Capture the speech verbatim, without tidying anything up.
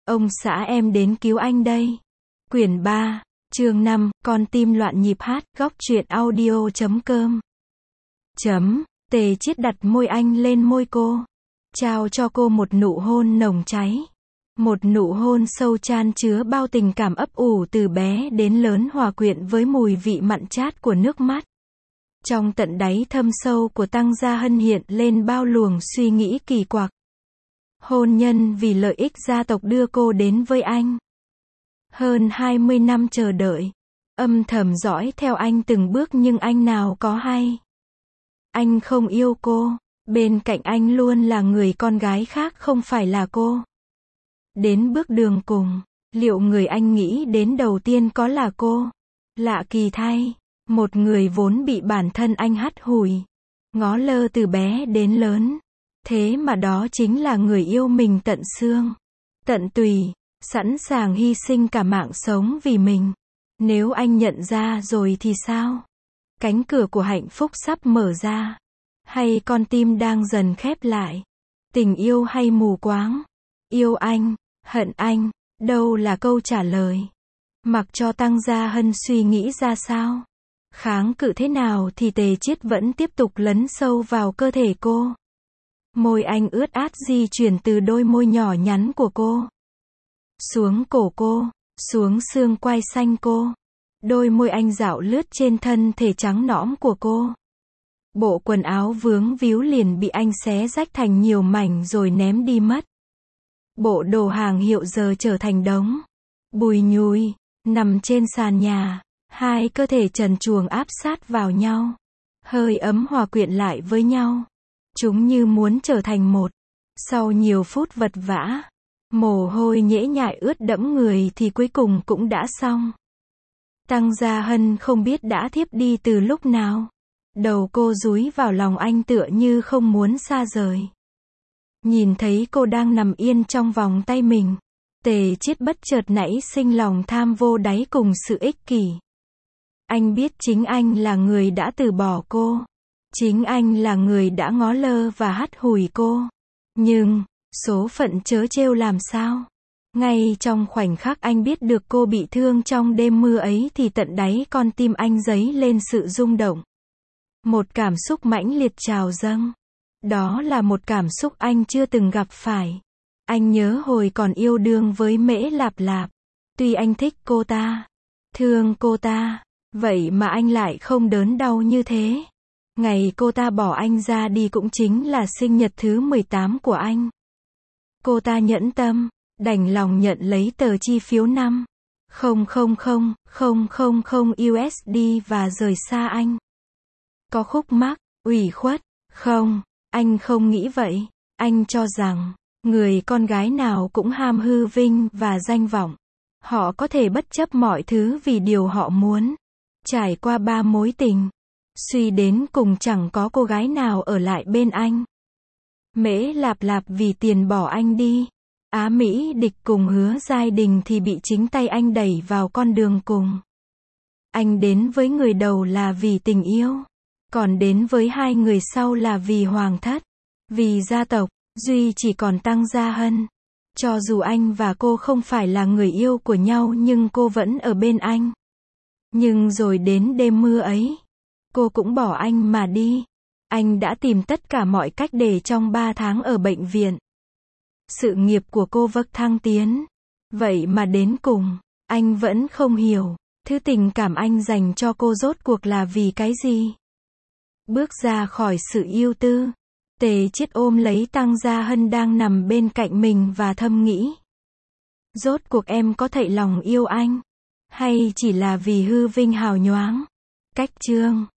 Ông xã em đến cứu anh đây. Quyển ba, chương năm, con tim loạn nhịp hát, góc truyện audio chấm com. Chấm, Tề Chiết đặt môi anh lên môi cô. Trao cho cô một nụ hôn nồng cháy. Một nụ hôn sâu chan chứa bao tình cảm ấp ủ từ bé đến lớn hòa quyện với mùi vị mặn chát của nước mắt. Trong tận đáy thâm sâu của Tăng Gia Hân hiện lên bao luồng suy nghĩ kỳ quặc. Hôn nhân vì lợi ích gia tộc đưa cô đến với anh. Hơn hai mươi năm chờ đợi. Âm thầm dõi theo anh từng bước nhưng anh nào có hay. Anh không yêu cô. Bên cạnh anh luôn là người con gái khác không phải là cô. Đến bước đường cùng, liệu người anh nghĩ đến đầu tiên có là cô? Lạ kỳ thay, một người vốn bị bản thân anh hắt hủi, ngó lơ từ bé đến lớn. Thế mà đó chính là người yêu mình tận xương, tận tùy, sẵn sàng hy sinh cả mạng sống vì mình. Nếu anh nhận ra rồi thì sao? Cánh cửa của hạnh phúc sắp mở ra. Hay con tim đang dần khép lại? Tình yêu hay mù quáng? Yêu anh, hận anh, đâu là câu trả lời? Mặc cho Tăng Gia Hân suy nghĩ ra sao, kháng cự thế nào thì Tề Chiết vẫn tiếp tục lấn sâu vào cơ thể cô. Môi anh ướt át di chuyển từ đôi môi nhỏ nhắn của cô, xuống cổ cô, xuống xương quai xanh cô. Đôi môi anh dạo lướt trên thân thể trắng nõm của cô. Bộ quần áo vướng víu liền bị anh xé rách thành nhiều mảnh rồi ném đi mất. Bộ đồ hàng hiệu giờ trở thành đống bùi nhùi, nằm trên sàn nhà. Hai cơ thể trần truồng áp sát vào nhau. Hơi ấm hòa quyện lại với nhau. Chúng như muốn trở thành một. Sau nhiều phút vật vã, mồ hôi nhễ nhại ướt đẫm người thì cuối cùng cũng đã xong. Tăng Gia Hân không biết đã thiếp đi từ lúc nào. Đầu cô dúi vào lòng anh tựa như không muốn xa rời. Nhìn thấy cô đang nằm yên trong vòng tay mình, Tề Chiết bất chợt nảy sinh lòng tham vô đáy cùng sự ích kỷ. Anh biết chính anh là người đã từ bỏ cô. Chính anh là người đã ngó lơ và hắt hủi cô. Nhưng, số phận trớ trêu làm sao? Ngay trong khoảnh khắc anh biết được cô bị thương trong đêm mưa ấy thì tận đáy con tim anh dấy lên sự rung động. Một cảm xúc mãnh liệt trào dâng. Đó là một cảm xúc anh chưa từng gặp phải. Anh nhớ hồi còn yêu đương với Mễ Lạp Lạp. Tuy anh thích cô ta, thương cô ta, vậy mà anh lại không đớn đau như thế. Ngày cô ta bỏ anh ra đi cũng chính là sinh nhật thứ mười tám của anh. Cô ta nhẫn tâm, đành lòng nhận lấy tờ chi phiếu năm không không không không không không u ét đê và rời xa anh. Có khúc mắc, ủy khuất, không, anh không nghĩ vậy. Anh cho rằng, người con gái nào cũng ham hư vinh và danh vọng. Họ có thể bất chấp mọi thứ vì điều họ muốn. Trải qua ba mối tình, suy đến cùng chẳng có cô gái nào ở lại bên anh. Mễ Lạp Lạp vì tiền bỏ anh đi. Á Mỹ Địch cùng Hứa Giai Đình thì bị chính tay anh đẩy vào con đường cùng. Anh đến với người đầu là vì tình yêu. Còn đến với hai người sau là vì hoàng thất, vì gia tộc. Duy chỉ còn Tăng Gia Hân. Cho dù anh và cô không phải là người yêu của nhau nhưng cô vẫn ở bên anh. Nhưng rồi đến đêm mưa ấy, cô cũng bỏ anh mà đi. Anh đã tìm tất cả mọi cách để trong ba tháng ở bệnh viện, sự nghiệp của cô vâng thăng tiến. Vậy mà đến cùng, anh vẫn không hiểu, thứ tình cảm anh dành cho cô rốt cuộc là vì cái gì. Bước ra khỏi sự yêu tư, Tề Chiết ôm lấy Tăng Gia Hân đang nằm bên cạnh mình và thầm nghĩ. Rốt cuộc em có thảy lòng yêu anh? Hay chỉ là vì hư vinh hào nhoáng? Cách chương